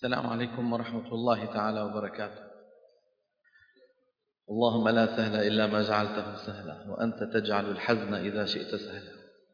السلام عليكم ورحمة الله تعالى وبركاته. اللهم لا سهل إلا ما جعلته سهلا، وأنت تجعل الحزن إذا شئت سهلا.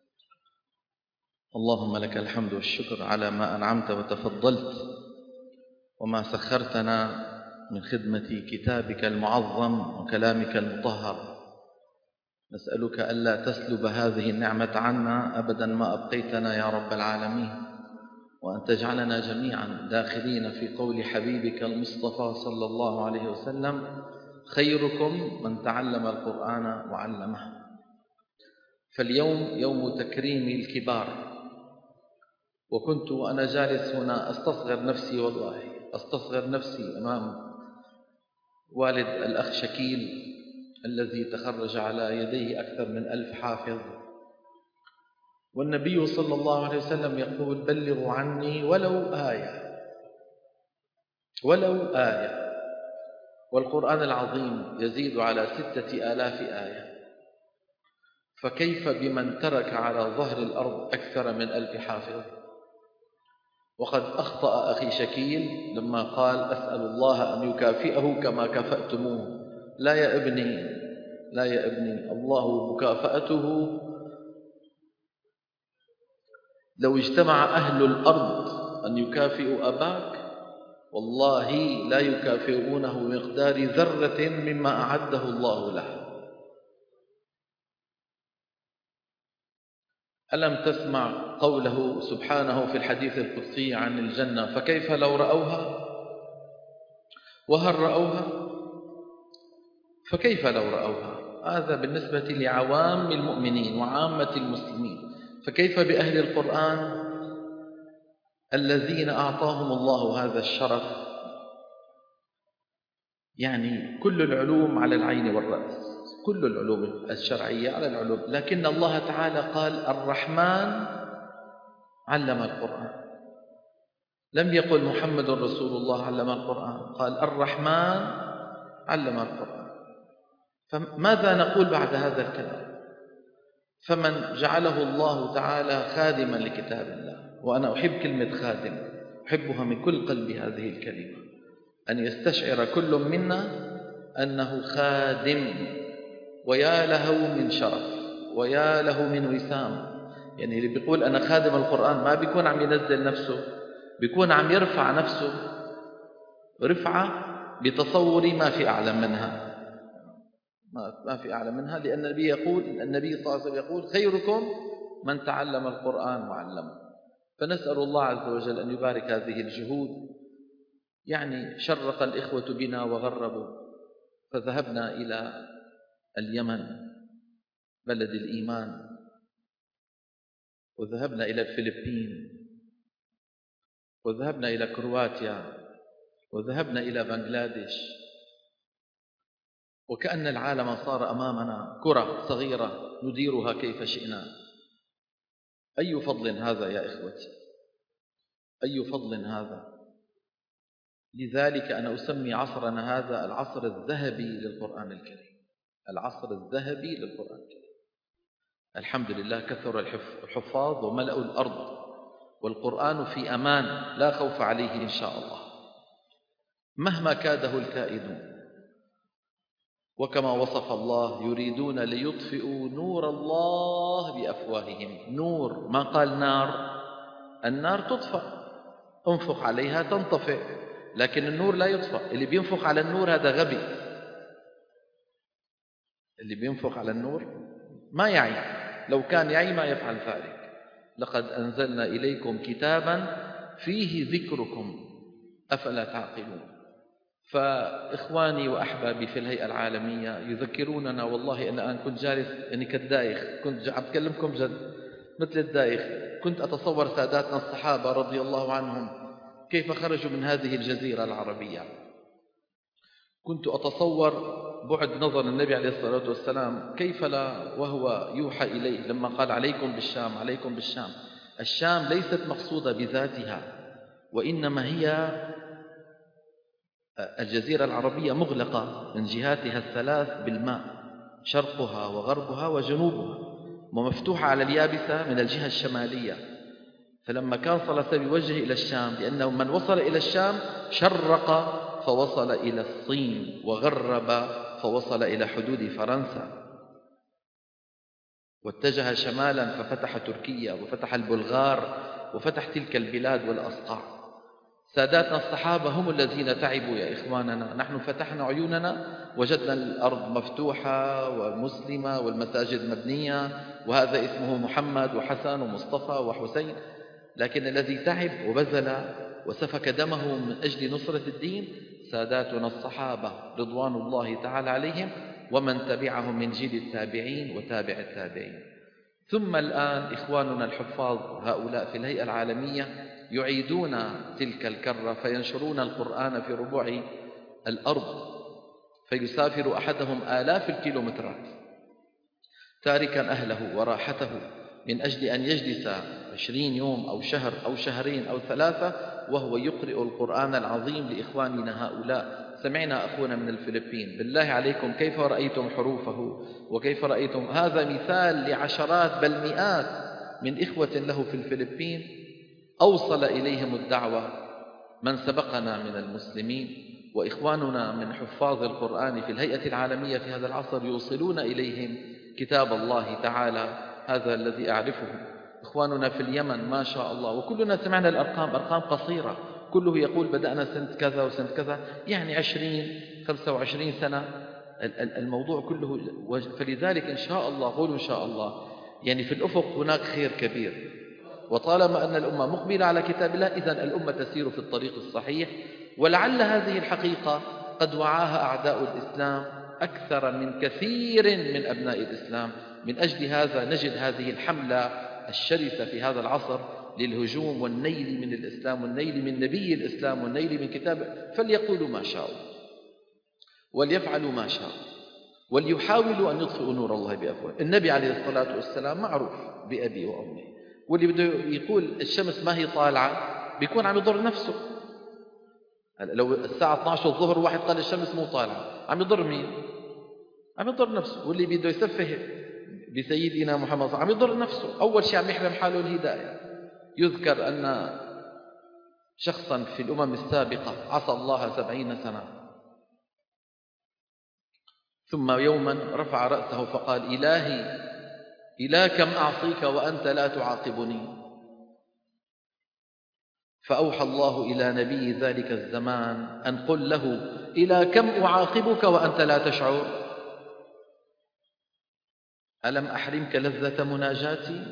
اللهم لك الحمد والشكر على ما أنعمت وتفضلت، وما سخرتنا من خدمة كتابك المعظم وكلامك المطهر. نسألك ألا تسلب هذه النعمة عنا أبدا ما أبقيتنا يا رب العالمين، وأن تجعلنا جميعا داخلين في قول حبيبك المصطفى صلى الله عليه وسلم: خيركم من تعلم القرآن وعلمه. فاليوم يوم تكريم الكبار، وكنت وأنا جالس هنا أستصغر نفسي، والله أستصغر نفسي أمام والد الأخ شكيل الذي تخرج على يديه أكثر من 1000 حافظ، والنبي صلى الله عليه وسلم يقول: بلغوا عني ولو آية، ولو آية. والقرآن العظيم يزيد على 6000 آية، فكيف بمن ترك على ظهر الأرض أكثر من 1000 حافظ؟ وقد أخطأ أخي شكيل لما قال: أسأل الله أن يكافئه كما كفأتموه. لا يا ابني، لا يا ابني، الله مكافأته لو اجتمع أهل الأرض أن يكافئوا أباك، والله لا يكافئونه بمقدار ذرة مما أعده الله له. ألم تسمع قوله سبحانه في الحديث القدسي عن الجنة: فكيف لو رأوها؟ وهل رأوها؟ فكيف لو رأوها؟ هذا بالنسبة لعوام المؤمنين وعامة المسلمين، فكيف بأهل القرآن الذين أعطاهم الله هذا الشرف؟ يعني كل العلوم على العين والرأس، كل العلوم الشرعية على العلوم، لكن الله تعالى قال: الرحمن علم القرآن. لم يقل محمد رسول الله علم القرآن، قال الرحمن علم القرآن. فماذا نقول بعد هذا الكلام؟ فمن جعله الله تعالى خادما لكتاب الله، وأنا أحب كلمة خادم، أحبها من كل قلبي هذه الكلمة، أن يستشعر كل منا أنه خادم، ويا له من شرف ويا له من وسام. يعني اللي بيقول أنا خادم القرآن ما بيكون عم ينزل نفسه، بيكون عم يرفع نفسه رفعة بتصوري ما في أعلى منها، ما في أعلى منها، لأن النبي يقول، النبي صلى الله عليه وسلم يقول: خيركم من تعلم القرآن وعلمه. فنسأل الله عز وجل أن يبارك هذه الجهود. يعني شرق الإخوة بنا وغربوا، فذهبنا إلى اليمن بلد الإيمان، وذهبنا إلى الفلبين، وذهبنا إلى كرواتيا، وذهبنا إلى بنغلاديش، وكأن العالم صار أمامنا كرة صغيرة نديرها كيف شئنا. أي فضل هذا يا إخوتي، أي فضل هذا! لذلك أنا أسمي عصرنا هذا العصر الذهبي للقرآن الكريم، العصر الذهبي للقرآن الكريم. الحمد لله، كثر الحفاظ وملأوا الأرض، والقرآن في أمان لا خوف عليه إن شاء الله مهما كاده الكائدون. وكما وصف الله: يريدون ليطفئوا نور الله بأفواههم. نور، ما قال نار. النار تطفأ، انفخ عليها تنطفئ، لكن النور لا يطفأ. اللي بينفخ على النور هذا غبي، اللي بينفخ على النور ما يعي، لو كان يعي ما يفعل ذلك. لقد أنزلنا إليكم كتابا فيه ذكركم أفلا تعقلون. فإخواني وأحبابي في الهيئة العالمية يذكروننا، والله أنا الآن كنت جالس يعني كالدايخ، كنت عم أتكلمكم جد مثل الدايخ. كنت أتصور ساداتنا الصحابة رضي الله عنهم كيف خرجوا من هذه الجزيرة العربية. كنت أتصور بعد نظر النبي عليه الصلاة والسلام، كيف لا وهو يوحى إليه لما قال: عليكم بالشام، عليكم بالشام. الشام ليست مقصودة بذاتها، وإنما هي الجزيرة العربية مغلقة من جهاتها الثلاث بالماء، شرقها وغربها وجنوبها، ومفتوحة على اليابسة من الجهة الشمالية. فلما كان صلى الله عليه وسلم يوجه إلى الشام، لأنه من وصل إلى الشام شرق فوصل إلى الصين، وغرب فوصل إلى حدود فرنسا، واتجه شمالا ففتح تركيا وفتح البلغار وفتح تلك البلاد والأصقاع. ساداتنا الصحابة هم الذين تعبوا يا إخواننا. نحن فتحنا عيوننا، وجدنا الأرض مفتوحة ومسلمة والمساجد مبنية، وهذا اسمه محمد وحسن ومصطفى وحسين. لكن الذي تعب وبذل وسفك دمه من أجل نصرة الدين ساداتنا الصحابة رضوان الله تعالى عليهم، ومن تبعهم من جيل التابعين وتابع التابعين. ثم الآن إخواننا الحفاظ هؤلاء في الهيئة العالمية يعيدون تلك الكرة، فينشرون القرآن في ربوع الأرض، فيسافر أحدهم آلاف الكيلومترات تاركا أهله وراحته من أجل أن يجلس 20 يوم أو شهر أو شهرين أو 3 وهو يقرئ القرآن العظيم لإخواننا هؤلاء. سمعنا أخونا من الفلبين، بالله عليكم كيف رأيتم حروفه وكيف رأيتم؟ هذا مثال لعشرات بل مئات من إخوة له في الفلبين أوصل إليهم الدعوة من سبقنا من المسلمين، وإخواننا من حفاظ القرآن في الهيئة العالمية في هذا العصر يوصلون إليهم كتاب الله تعالى. هذا الذي أعرفه. إخواننا في اليمن ما شاء الله، وكلنا سمعنا الأرقام، أرقام قصيرة، كله يقول بدأنا سنة كذا وسنة كذا، يعني 20-25 سنة الموضوع كله. فلذلك إن شاء الله، قولوا إن شاء الله، يعني في الأفق هناك خير كبير، وطالما أن الأمة مقبلة على كتاب الله إذن الأمة تسير في الطريق الصحيح. ولعل هذه الحقيقة قد وعاها أعداء الإسلام أكثر من كثير من أبناء الإسلام. من أجل هذا نجد هذه الحملة الشرسة في هذا العصر للهجوم والنيل من الإسلام والنيل من نبي الإسلام والنيل من كتابه. فليقولوا ما شاءوا وليفعلوا ما شاءوا وليحاولوا أن يطفئوا نور الله بأفواه. النبي عليه الصلاة والسلام معروف بأبي وأمي، واللي بده يقول الشمس ما هي طالعة بيكون عم يضر نفسه. لو الساعة 12 الظهر واحد قال الشمس مو طالعة، عم يضر مين؟ عم يضر نفسه. واللي بده يسفه بسيدنا محمد صلى الله عليه وسلم عم يضر نفسه. أول شيء عم يحرم حاله الهداية. يذكر أن شخصا في الأمم السابقة عصى الله 70 سنة، ثم يوما رفع رأسه فقال: إلهي إلى كم أعصيك وأنت لا تعاقبني؟ فأوحى الله إلى نبي ذلك الزمان أن قل له: إلى كم أعاقبك وأنت لا تشعر؟ ألم أحرمك لذة مناجاتي؟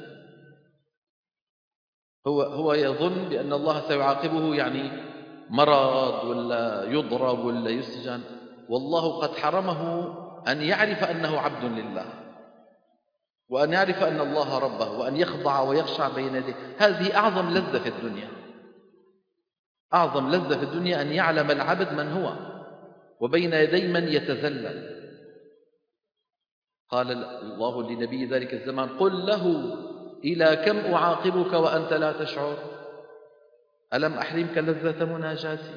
هو يظن بأن الله سيعاقبه، يعني مرض ولا يضرب ولا يسجن، والله قد حرمه أن يعرف أنه عبد لله، وأن يعرف أن الله ربه، وأن يخضع ويخشع بين يديه. هذه أعظم لذة في الدنيا. أعظم لذة في الدنيا أن يعلم العبد من هو وبين يدي من يتذلل. قال الله لنبي ذلك الزمان: قل له: إلى كم أعاقبك وأنت لا تشعر؟ ألم أحرمك لذة مناجاتي؟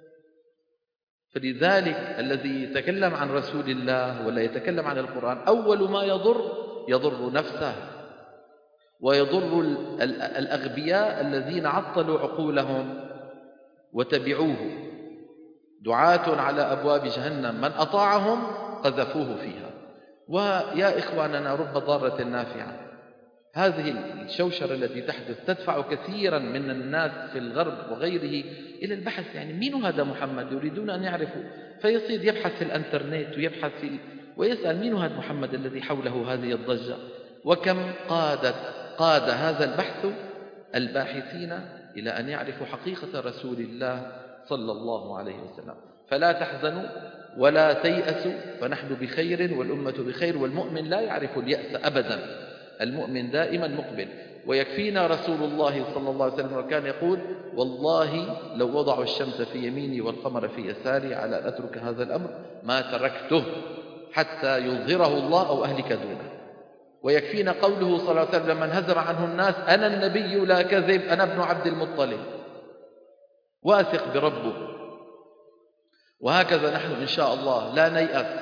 فلذلك الذي يتكلم عن رسول الله ولا يتكلم عن القرآن أول ما يضر نفسه، ويضر الأغبياء الذين عطلوا عقولهم وتبعوه، دعاة على أبواب جهنم من أطاعهم قذفوه فيها. ويا إخواننا، رب ضارة نافعة. هذه الشوشرة التي تحدث تدفع كثيرا من الناس في الغرب وغيره إلى البحث، يعني مين هذا محمد؟ يريدون أن يعرفوا، فيصير يبحث في الانترنت ويبحث ويسأل مين هذا محمد الذي حوله هذه الضجة. وكم قاد هذا البحث الباحثين إلى أن يعرفوا حقيقة رسول الله صلى الله عليه وسلم. فلا تحزنوا ولا تيأسوا، فنحن بخير والأمة بخير، والمؤمن لا يعرف اليأس أبدا، المؤمن دائما مقبل. ويكفينا رسول الله صلى الله عليه وسلم وكان يقول: والله لو وضعوا الشمس في يميني والقمر في يساري على أن أترك هذا الأمر ما تركته حتى يظهره الله أو أهلك دونه. ويكفينا قوله صلى الله عليه وسلم لما انهزم عنه الناس: أنا النبي لا كذب، أنا ابن عبد المطلب، واثق بربه. وهكذا نحن إن شاء الله لا نيأس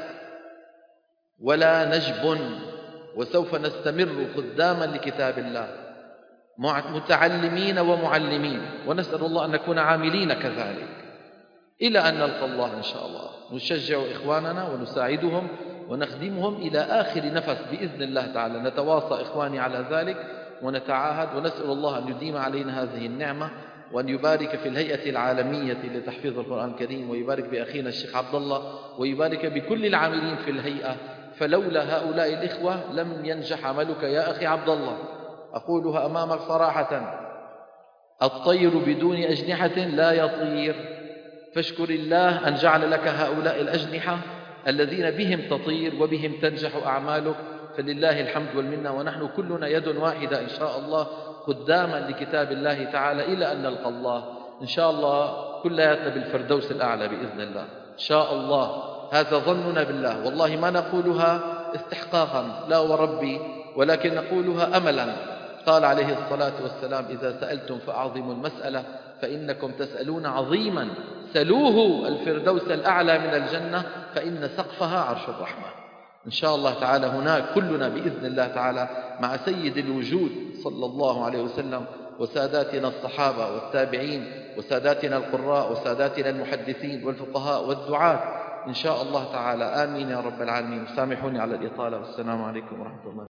ولا نجبن، وسوف نستمر خداما لكتاب الله متعلمين ومعلمين، ونسأل الله أن نكون عاملين كذلك إلى أن نلقى الله إن شاء الله. نشجع إخواننا ونساعدهم ونخدمهم إلى آخر نفس بإذن الله تعالى. نتواصى إخواني على ذلك ونتعاهد، ونسأل الله أن يديم علينا هذه النعمة، وأن يبارك في الهيئة العالمية لتحفيظ القرآن الكريم، ويبارك بأخينا الشيخ عبد الله، ويبارك بكل العاملين في الهيئة، فلولا هؤلاء الإخوة لم ينجح عملك يا أخي عبد الله. أقولها أمامك صراحة: الطير بدون أجنحة لا يطير، فاشكر الله أن جعل لك هؤلاء الأجنحة الذين بهم تطير وبهم تنجح أعمالك، فلله الحمد والمنة. ونحن كلنا يد واحدة إن شاء الله قداما لكتاب الله تعالى إلى أن نلقى الله إن شاء الله، كلياتنا بالفردوس الأعلى بإذن الله إن شاء الله. هذا ظننا بالله، والله ما نقولها استحقاقا لا وربي، ولكن نقولها أملا. قال عليه الصلاة والسلام: إذا سألتم فأعظموا المسألة، فإنكم تسألون عظيما، سلوه الفردوس الأعلى من الجنة، فإن سقفها عرش الرحمن. إن شاء الله تعالى هناك كلنا بإذن الله تعالى مع سيد الوجود صلى الله عليه وسلم، وساداتنا الصحابة والتابعين، وساداتنا القراء، وساداتنا المحدثين والفقهاء والدعاة إن شاء الله تعالى. آمين يا رب العالمين. سامحوني على الإطالة، والسلام عليكم ورحمة الله.